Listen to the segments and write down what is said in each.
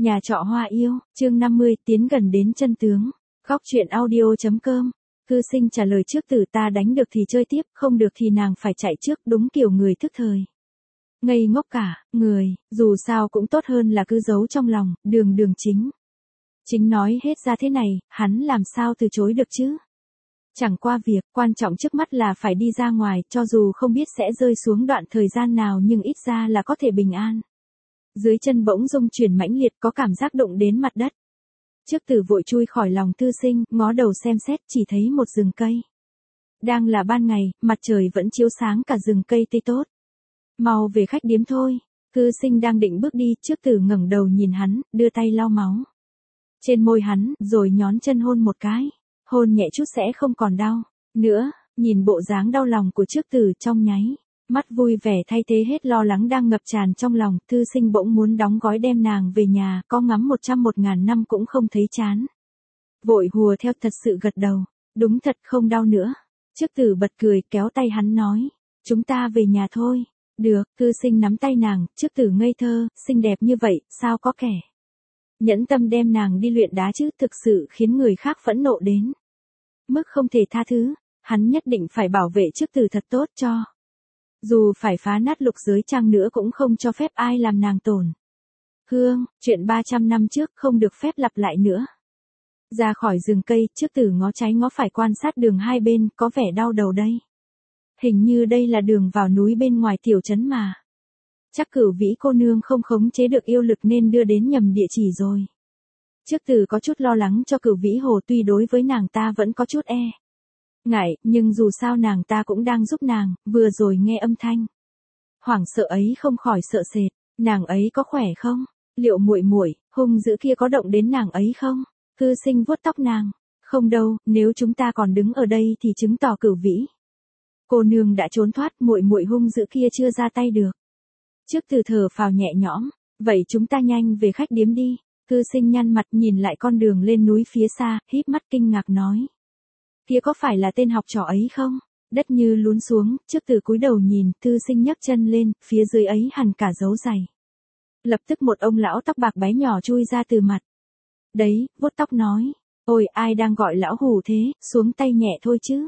Nhà trọ hoa yêu, chương 50, tiến gần đến chân tướng. Góc truyện audio.com. Cư sinh trả lời trước tử ta đánh được thì chơi tiếp, không được thì nàng phải chạy trước, đúng kiểu người thức thời. Ngây ngốc cả, người, dù sao cũng tốt hơn là cứ giấu trong lòng, đường chính. Chính nói hết ra thế này, hắn làm sao từ chối được chứ? Chẳng qua việc, quan trọng trước mắt là phải đi ra ngoài, cho dù không biết sẽ rơi xuống đoạn thời gian nào nhưng ít ra là có thể bình an. Dưới chân bỗng rung chuyển mãnh liệt, có cảm giác đụng đến mặt đất. Trước tử vội chui khỏi lòng thư sinh, ngó đầu xem xét, chỉ thấy một rừng cây. Đang là ban ngày, mặt trời vẫn chiếu sáng cả rừng cây tươi tốt. Mau về khách điếm thôi. Thư sinh đang định bước đi, trước tử ngẩng đầu nhìn hắn, đưa tay lau máu trên môi hắn, rồi nhón chân hôn một cái. Hôn nhẹ chút sẽ không còn đau nữa. Nhìn bộ dáng đau lòng của trước tử, trong nháy mắt vui vẻ thay thế hết lo lắng đang ngập tràn trong lòng. Thư sinh bỗng muốn đóng gói đem nàng về nhà, có ngắm 100.000 năm cũng không thấy chán. Vội hùa theo thật sự gật đầu. Đúng thật không đau nữa. Trước tử bật cười, kéo tay hắn nói. Chúng ta về nhà thôi. Được. Thư sinh nắm tay nàng, trước tử ngây thơ, xinh đẹp như vậy, sao có kẻ nhẫn tâm đem nàng đi luyện đá chứ, thực sự khiến người khác phẫn nộ đến mức không thể tha thứ. Hắn nhất định phải bảo vệ trước tử thật tốt cho. Dù phải phá nát lục giới chăng nữa cũng không cho phép ai làm nàng tổn thương. Chuyện 300 năm trước không được phép lặp lại nữa. Ra khỏi rừng cây, trước tử ngó trái ngó phải quan sát đường hai bên, có vẻ đau đầu đây. Hình như đây là đường vào núi bên ngoài tiểu trấn mà. Chắc Cửu Vĩ cô nương không khống chế được yêu lực nên đưa đến nhầm địa chỉ rồi. Trước tử có chút lo lắng cho Cửu Vĩ Hồ, tuy đối với nàng ta vẫn có chút ngại, nhưng dù sao nàng ta cũng đang giúp nàng, vừa rồi nghe âm thanh hoảng sợ ấy không khỏi sợ sệt. Nàng ấy có khỏe không? Liệu muội muội hung dữ kia có động đến nàng ấy không? Thư sinh vuốt tóc nàng. Không đâu, nếu chúng ta còn đứng ở đây thì chứng tỏ Cửu Vĩ cô nương đã trốn thoát, muội muội hung dữ kia chưa ra tay được. Trước từ thở phào nhẹ nhõm, vậy chúng ta nhanh về khách điếm đi. Thư sinh nhăn mặt nhìn lại con đường lên núi phía xa, híp mắt kinh ngạc nói. Kia có phải là tên học trò ấy không? Đất như lún xuống, trước từ cúi đầu nhìn, thư sinh nhấc chân lên, phía dưới ấy hẳn cả dấu giày. Lập tức một ông lão tóc bạc bé nhỏ chui ra từ mặt đấy, vuốt tóc nói. Ôi, ai đang gọi lão hù thế, xuống tay nhẹ thôi chứ.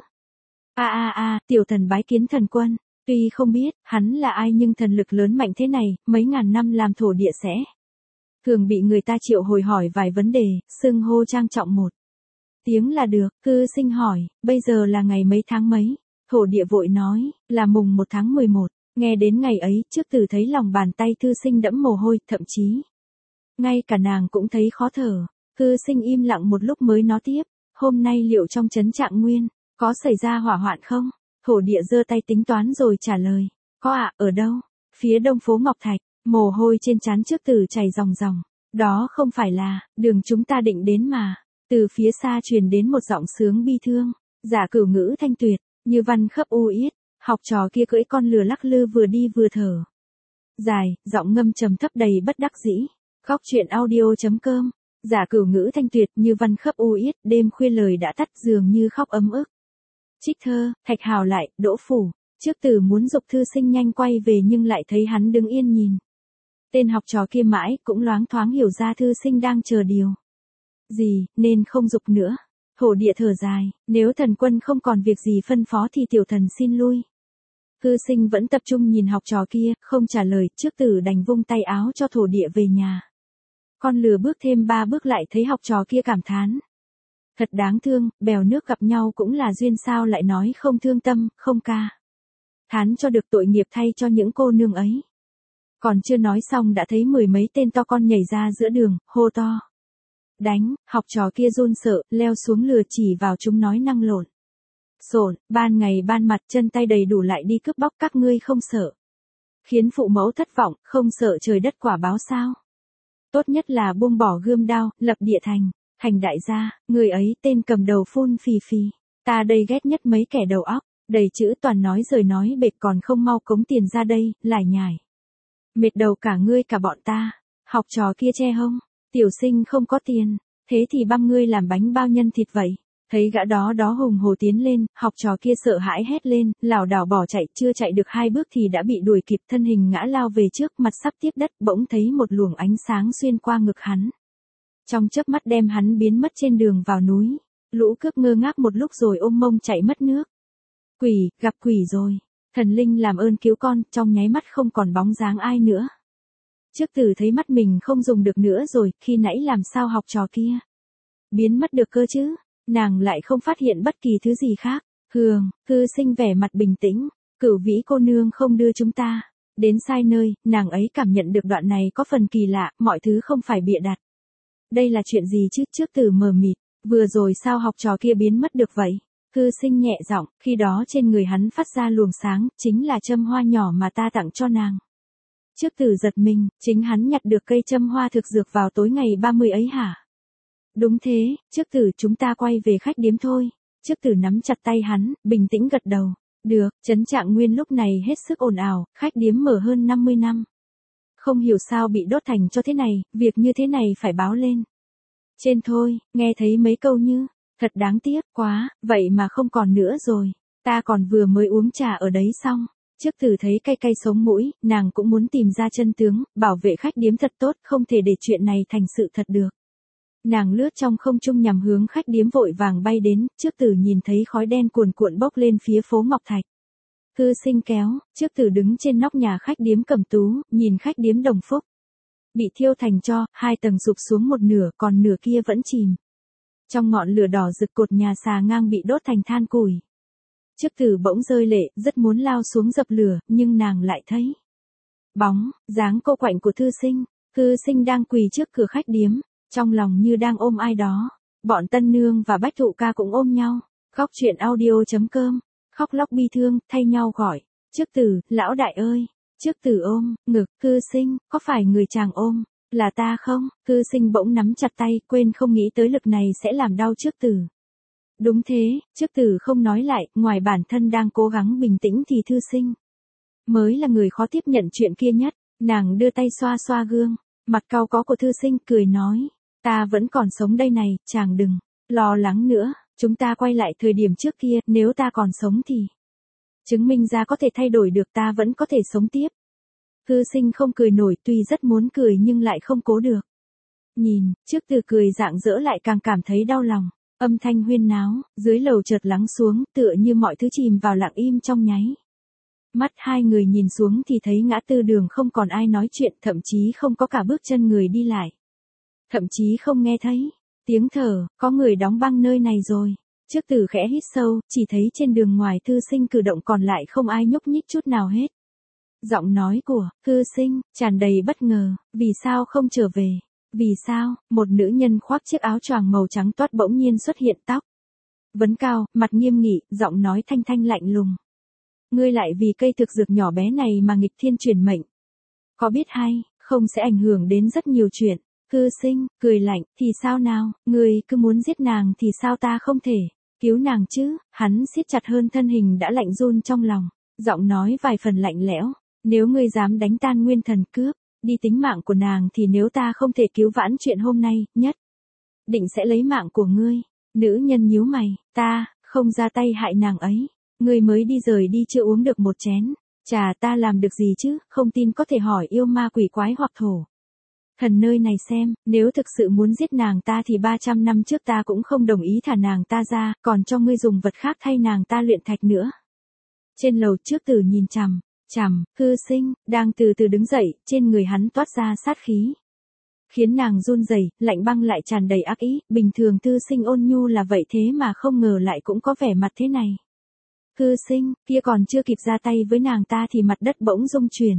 Tiểu thần bái kiến thần quân. Tuy không biết hắn là ai nhưng thần lực lớn mạnh thế này, mấy ngàn năm làm thổ địa sẽ thường bị người ta triệu hồi hỏi vài vấn đề, xưng hô trang trọng một tiếng là được. Thư sinh hỏi, bây giờ là ngày mấy tháng mấy? Thổ địa vội nói, là mùng 1 tháng 11. Nghe đến ngày ấy, trước tử thấy lòng bàn tay thư sinh đẫm mồ hôi, thậm chí ngay cả nàng cũng thấy khó thở. Thư sinh im lặng một lúc mới nói tiếp, hôm nay liệu trong trấn Trạng Nguyên có xảy ra hỏa hoạn không? Thổ địa giơ tay tính toán rồi trả lời, có ạ. Ở đâu? Phía đông phố Ngọc Thạch. Mồ hôi trên trán trước tử chảy ròng ròng. Đó không phải là đường chúng ta định đến mà. Từ phía xa truyền đến một giọng sướng bi thương, giả cửu ngữ thanh tuyệt, như văn khấp u yết. Học trò kia cưỡi con lừa lắc lư vừa đi vừa thở dài, giọng ngâm trầm thấp đầy bất đắc dĩ. Góc truyện audio.com. Giả cửu ngữ thanh tuyệt, như văn khấp u yết, đêm khuya lời đã tắt, dường như khóc ấm ức. Trích thơ, Thạch Hào lại, Đỗ Phủ. Trước tử muốn giục thư sinh nhanh quay về nhưng lại thấy hắn đứng yên nhìn tên học trò kia mãi, cũng loáng thoáng hiểu ra thư sinh đang chờ điều gì, nên không giục nữa. Thổ địa thở dài, nếu thần quân không còn việc gì phân phó thì tiểu thần xin lui. Thư sinh vẫn tập trung nhìn học trò kia, không trả lời. Trước tử đành vung tay áo cho thổ địa về nhà. Con lừa bước thêm 3 bước lại thấy học trò kia cảm thán. Thật đáng thương, bèo nước gặp nhau cũng là duyên, sao lại nói không thương tâm, không ca thán cho được, tội nghiệp thay cho những cô nương ấy. Còn chưa nói xong đã thấy 10 mấy tên to con nhảy ra giữa đường, hô to. Đánh. Học trò kia run sợ, leo xuống lừa chỉ vào chúng nói năng lộn xộn, ban ngày ban mặt chân tay đầy đủ lại đi cướp bóc, các ngươi không sợ khiến phụ mẫu thất vọng, không sợ trời đất quả báo sao? Tốt nhất là buông bỏ gươm đao, lập địa thành đại gia. Người ấy tên cầm đầu phun phì phì. Ta đây ghét nhất mấy kẻ đầu óc đầy chữ toàn nói rồi nói bệt, còn không mau cống tiền ra đây, lải nhải mệt đầu cả ngươi cả bọn ta. Học trò kia che hông, tiểu sinh không có tiền, thế thì băm ngươi làm bánh bao nhân thịt vậy. Thấy gã đó hùng hổ tiến lên, học trò kia sợ hãi hét lên, lảo đảo bỏ chạy, chưa chạy được 2 bước thì đã bị đuổi kịp, thân hình ngã lao về trước, mặt sắp tiếp đất, bỗng thấy một luồng ánh sáng xuyên qua ngực hắn. Trong chớp mắt đem hắn biến mất trên đường vào núi. Lũ cướp ngơ ngác một lúc rồi ôm mông chạy mất nước. Quỷ, gặp quỷ rồi. Thần linh làm ơn cứu con, trong nháy mắt không còn bóng dáng ai nữa. Trước Tử thấy mắt mình không dùng được nữa rồi, khi nãy làm sao học trò kia biến mất được cơ chứ? Nàng lại không phát hiện bất kỳ thứ gì khác. Hường, Thư Sinh vẻ mặt bình tĩnh, Cửu Vĩ cô nương không đưa chúng ta đến sai nơi, nàng ấy cảm nhận được đoạn này có phần kỳ lạ, mọi thứ không phải bịa đặt. Đây là chuyện gì chứ? Trước Tử mờ mịt, vừa rồi sao học trò kia biến mất được vậy? Thư Sinh nhẹ giọng, khi đó trên người hắn phát ra luồng sáng, chính là châm hoa nhỏ mà ta tặng cho nàng. Trước Tử giật mình, chính hắn nhặt được cây châm hoa thực dược vào tối ngày 30 ấy hả? Đúng thế, Trước Tử chúng ta quay về khách điếm thôi. Trước Tử nắm chặt tay hắn, bình tĩnh gật đầu. Được, Trấn Trạng Nguyên lúc này hết sức ồn ào, khách điếm mở hơn 50 năm. Không hiểu sao bị đốt thành cho thế này, việc như thế này phải báo lên. Trên thôi, nghe thấy mấy câu như, thật đáng tiếc quá, vậy mà không còn nữa rồi. Ta còn vừa mới uống trà ở đấy xong. Trước Tử thấy cay cay sống mũi, nàng cũng muốn tìm ra chân tướng, bảo vệ khách điếm thật tốt, không thể để chuyện này thành sự thật được. Nàng lướt trong không trung nhằm hướng khách điếm vội vàng bay đến, Trước Tử nhìn thấy khói đen cuồn cuộn bốc lên phía phố Ngọc Thạch. Thư Sinh kéo, Trước Tử đứng trên nóc nhà khách điếm Cẩm Tú, nhìn khách điếm Đồng Phúc. Bị thiêu thành tro, 2 tầng sụp xuống một nửa, còn nửa kia vẫn chìm. Trong ngọn lửa đỏ rực cột nhà xà ngang bị đốt thành than củi. Trước Tử bỗng rơi lệ, rất muốn lao xuống dập lửa, nhưng nàng lại thấy bóng, dáng cô quạnh của Thư Sinh. Thư Sinh đang quỳ trước cửa khách điếm, trong lòng như đang ôm ai đó. Bọn Tân Nương và Bách Thụ Ca cũng ôm nhau. Khóc chuyện audio.com, khóc lóc bi thương, thay nhau gọi. Trước Tử, lão đại ơi. Trước Tử ôm, ngực, Thư Sinh, có phải người chàng ôm, là ta không? Thư Sinh bỗng nắm chặt tay, quên không nghĩ tới lực này sẽ làm đau Trước Tử. Đúng thế, Trước Tử không nói lại, ngoài bản thân đang cố gắng bình tĩnh thì Thư Sinh mới là người khó tiếp nhận chuyện kia nhất. Nàng đưa tay xoa xoa gương, mặt cau có của Thư Sinh, cười nói, ta vẫn còn sống đây này, chàng đừng lo lắng nữa, chúng ta quay lại thời điểm trước kia, nếu ta còn sống thì chứng minh ra có thể thay đổi được, ta vẫn có thể sống tiếp. Thư Sinh không cười nổi, tuy rất muốn cười nhưng lại không cố được. Nhìn, Trước Tử cười rạng rỡ lại càng cảm thấy đau lòng. Âm thanh huyên náo, dưới lầu chợt lắng xuống, tựa như mọi thứ chìm vào lặng im trong nháy. Mắt hai người nhìn xuống thì thấy ngã tư đường không còn ai nói chuyện, thậm chí không có cả bước chân người đi lại. Thậm chí không nghe thấy tiếng thở, có người đóng băng nơi này rồi. Trước Tử khẽ hít sâu, chỉ thấy trên đường ngoài Thư Sinh cử động còn lại không ai nhúc nhích chút nào hết. Giọng nói của Thư Sinh tràn đầy bất ngờ, vì sao không trở về? Vì sao? Một nữ nhân khoác chiếc áo choàng màu trắng toát bỗng nhiên xuất hiện, tóc vấn cao, mặt nghiêm nghị, giọng nói thanh thanh lạnh lùng. Ngươi lại vì cây thực dược nhỏ bé này mà nghịch thiên chuyển mệnh. Có biết hay, không sẽ ảnh hưởng đến rất nhiều chuyện. Thư Sinh cười lạnh, thì sao nào, ngươi cứ muốn giết nàng thì sao ta không thể cứu nàng chứ? Hắn siết chặt hơn thân hình đã lạnh run trong lòng, giọng nói vài phần lạnh lẽo. Nếu ngươi dám đánh tan Nguyên Thần cướp đi tính mạng của nàng thì nếu ta không thể cứu vãn chuyện hôm nay, nhất định sẽ lấy mạng của ngươi. Nữ nhân nhíu mày, ta không ra tay hại nàng ấy. Ngươi mới đi rời đi chưa uống được một chén trà, ta làm được gì chứ? Không tin có thể hỏi yêu ma quỷ quái hoặc thổ thần nơi này xem, nếu thực sự muốn giết nàng ta thì 300 năm trước ta cũng không đồng ý thả nàng ta ra, còn cho ngươi dùng vật khác thay nàng ta luyện thạch nữa. Trên lầu Trước Tử nhìn chằm Thư Sinh đang từ từ đứng dậy, trên người hắn toát ra sát khí, khiến nàng run rẩy, lạnh băng lại tràn đầy ác ý. Bình thường Thư Sinh ôn nhu là vậy, thế mà không ngờ lại cũng có vẻ mặt thế này. Thư Sinh kia còn chưa kịp ra tay với nàng ta thì mặt đất bỗng rung chuyển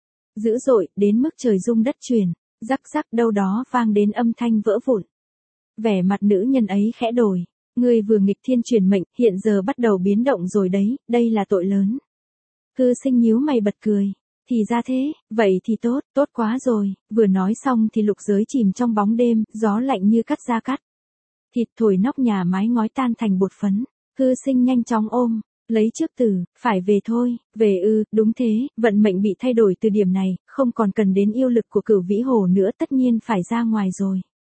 dữ dội, đến mức trời rung đất chuyển. Rắc rắc, đâu đó vang đến âm thanh vỡ vụn. Vẻ mặt nữ nhân ấy khẽ đổi. Ngươi vừa nghịch thiên chuyển mệnh, hiện giờ bắt đầu biến động rồi đấy, đây là tội lớn. Thư Sinh nhíu mày bật cười. Thì ra thế, vậy thì tốt, tốt quá rồi. Vừa nói xong thì lục giới chìm trong bóng đêm, gió lạnh như cắt da cắt thịt, thổi nóc nhà mái ngói tan thành bột phấn. Thư Sinh nhanh chóng ôm lấy Trước Tử, phải về thôi. Về ư? Đúng thế, vận mệnh bị thay đổi từ điểm này, không còn cần đến yêu lực của Cửu Vĩ Hồ nữa, tất nhiên phải ra ngoài rồi.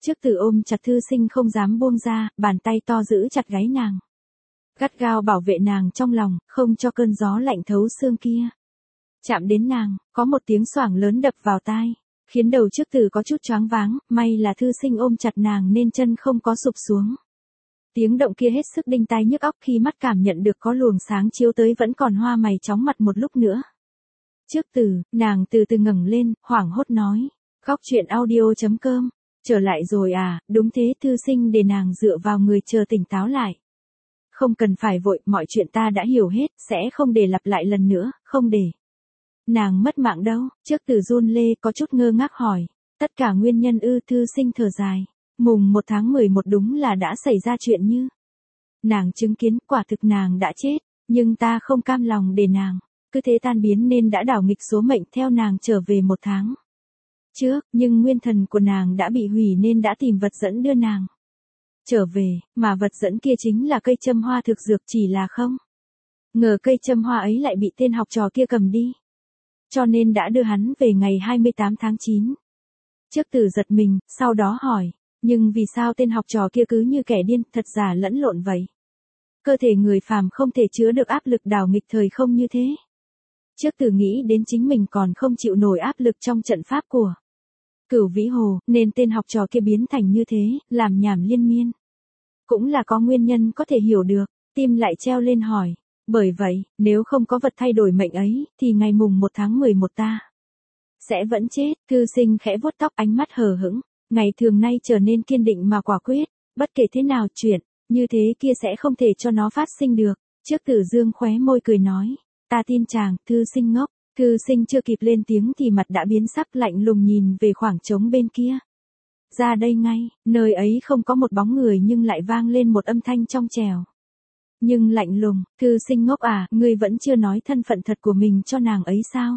Trước Tử ôm chặt Thư Sinh không dám buông ra, bàn tay to giữ chặt gáy nàng. Gắt gao bảo vệ nàng trong lòng, không cho cơn gió lạnh thấu xương kia. Chạm đến nàng, có một tiếng xoảng lớn đập vào tai, khiến đầu Trước Tử có chút choáng váng, may là Thư Sinh ôm chặt nàng nên chân không có sụp xuống. Tiếng động kia hết sức đinh tai nhức óc, khi mắt cảm nhận được có luồng sáng chiếu tới vẫn còn hoa mày chóng mặt một lúc nữa. Trước Tử, nàng từ từ ngẩng lên, hoảng hốt nói. Góc chuyện audio.com, trở lại rồi à, đúng thế. Thư Sinh để nàng dựa vào người chờ tỉnh táo lại. Không cần phải vội, mọi chuyện ta đã hiểu hết, sẽ không để lặp lại lần nữa, không để nàng mất mạng đâu. Trước Tử run lê có chút ngơ ngác hỏi. Tất cả nguyên nhân ư? Thư Sinh thở dài. Mùng 1 tháng 11 đúng là đã xảy ra chuyện như nàng chứng kiến, quả thực nàng đã chết, nhưng ta không cam lòng để nàng cứ thế tan biến nên đã đảo nghịch số mệnh theo nàng trở về 1 tháng trước, nhưng nguyên thần của nàng đã bị hủy nên đã tìm vật dẫn đưa nàng trở về, mà vật dẫn kia chính là cây châm hoa thực dược, chỉ là không ngờ cây châm hoa ấy lại bị tên học trò kia cầm đi, cho nên đã đưa hắn về ngày 28 tháng 9. Trước Tử giật mình, sau đó hỏi, nhưng vì sao tên học trò kia cứ như kẻ điên, thật giả lẫn lộn vậy? Cơ thể người phàm không thể chứa được áp lực đảo nghịch thời không như thế. Trước Tử nghĩ đến chính mình còn không chịu nổi áp lực trong trận pháp của Cửu Vĩ Hồ, nên tên học trò kia biến thành như thế, làm nhảm liên miên. Cũng là có nguyên nhân có thể hiểu được, tim lại treo lên hỏi. Bởi vậy, nếu không có vật thay đổi mệnh ấy, thì ngày mùng 1 tháng 11 ta sẽ vẫn chết. Thư Sinh khẽ vuốt tóc, ánh mắt hờ hững, ngày thường nay trở nên kiên định mà quả quyết, bất kể thế nào chuyện như thế kia sẽ không thể cho nó phát sinh được. Trước Tử dương khóe môi cười nói, ta tin chàng. Thư Sinh ngốc. Thư Sinh chưa kịp lên tiếng thì mặt đã biến sắc, lạnh lùng nhìn về khoảng trống bên kia. Ra đây ngay. Nơi ấy không có một bóng người nhưng lại vang lên một âm thanh trong trẻo nhưng lạnh lùng. Thư Sinh ngốc à, ngươi vẫn chưa nói thân phận thật của mình cho nàng ấy sao?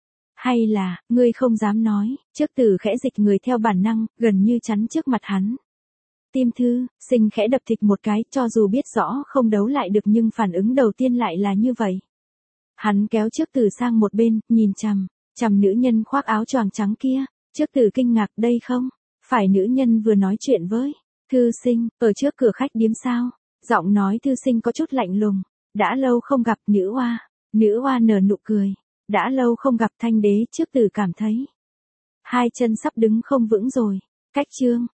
Hay là, ngươi không dám nói? Trước Tử khẽ dịch người theo bản năng, gần như chắn trước mặt hắn. Tim Thư Sinh khẽ đập thịch một cái, cho dù biết rõ không đấu lại được nhưng phản ứng đầu tiên lại là như vậy. Hắn kéo Trước Tử sang một bên, nhìn chằm nữ nhân khoác áo choàng trắng kia. Trước Tử kinh ngạc, đây không phải nữ nhân vừa nói chuyện với Thư Sinh ở trước cửa khách điếm sao? Giọng nói Thư Sinh có chút lạnh lùng. Đã lâu không gặp. Nữ oa nở nụ cười. Đã lâu không gặp Thanh Đế. Trước Tử cảm thấy hai chân sắp đứng không vững rồi. Cách chương